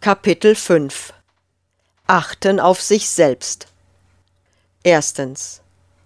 Kapitel 5 Achten auf sich selbst. Erstens.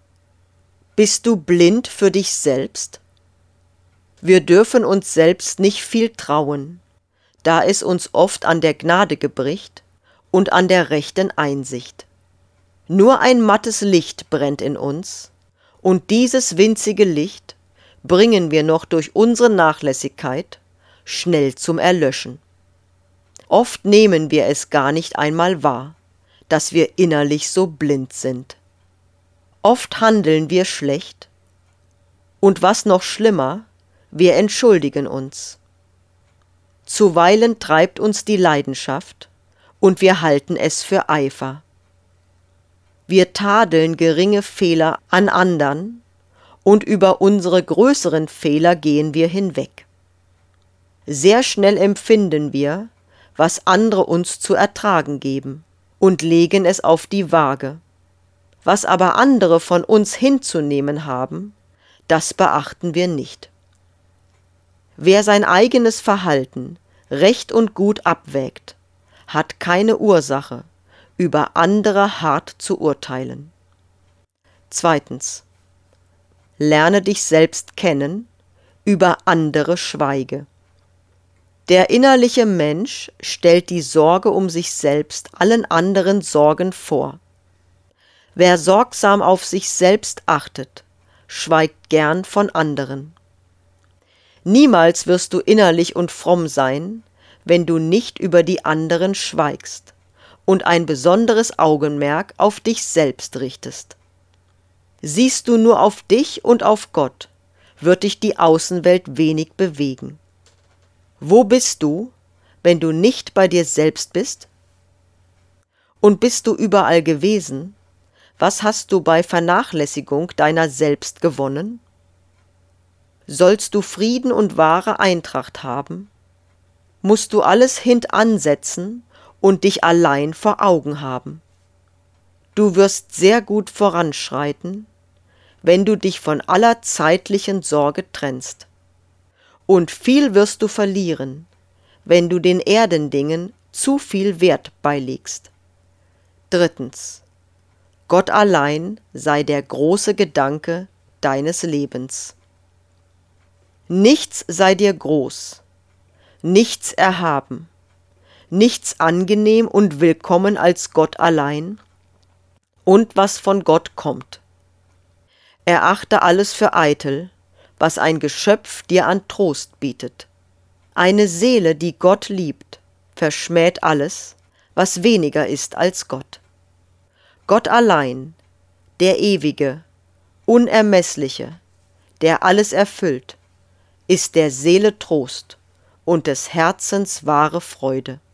Bist du blind für dich selbst? Wir dürfen uns selbst nicht viel trauen, da es uns oft an der Gnade gebricht und an der rechten Einsicht. Nur ein mattes Licht brennt in uns, und dieses winzige Licht bringen wir noch durch unsere Nachlässigkeit schnell zum Erlöschen. Oft nehmen wir es gar nicht einmal wahr, dass wir innerlich so blind sind. Oft handeln wir schlecht, und was noch schlimmer, wir entschuldigen uns. Zuweilen treibt uns die Leidenschaft, und wir halten es für Eifer. Wir tadeln geringe Fehler an andern, und über unsere größeren Fehler gehen wir hinweg. Sehr schnell empfinden wir, was andere uns zu ertragen geben, und legen es auf die Waage. Was aber andere von uns hinzunehmen haben, das beachten wir nicht. Wer sein eigenes Verhalten recht und gut abwägt, hat keine Ursache, über andere hart zu urteilen. Zweitens. Lerne dich selbst kennen, über andere schweige. Der innerliche Mensch stellt die Sorge um sich selbst allen anderen Sorgen vor. Wer sorgsam auf sich selbst achtet, schweigt gern von anderen. Niemals wirst du innerlich und fromm sein, wenn du nicht über die anderen schweigst und ein besonderes Augenmerk auf dich selbst richtest. Siehst du nur auf dich und auf Gott, wird dich die Außenwelt wenig bewegen. Wo bist du, wenn du nicht bei dir selbst bist? Und bist du überall gewesen, was hast du bei Vernachlässigung deiner selbst gewonnen? Sollst du Frieden und wahre Eintracht haben, musst du alles hintansetzen und dich allein vor Augen haben. Du wirst sehr gut voranschreiten, wenn du dich von aller zeitlichen Sorge trennst. Und viel wirst du verlieren, wenn du den Erdendingen zu viel Wert beilegst. Drittens. Gott allein sei der große Gedanke deines Lebens. Nichts sei dir groß, nichts erhaben, nichts angenehm und willkommen als Gott allein und was von Gott kommt. Erachte alles für eitel, was ein Geschöpf dir an Trost bietet. Eine Seele, die Gott liebt, verschmäht alles, was weniger ist als Gott. Gott allein, der Ewige, Unermessliche, der alles erfüllt, ist der Seele Trost und des Herzens wahre Freude.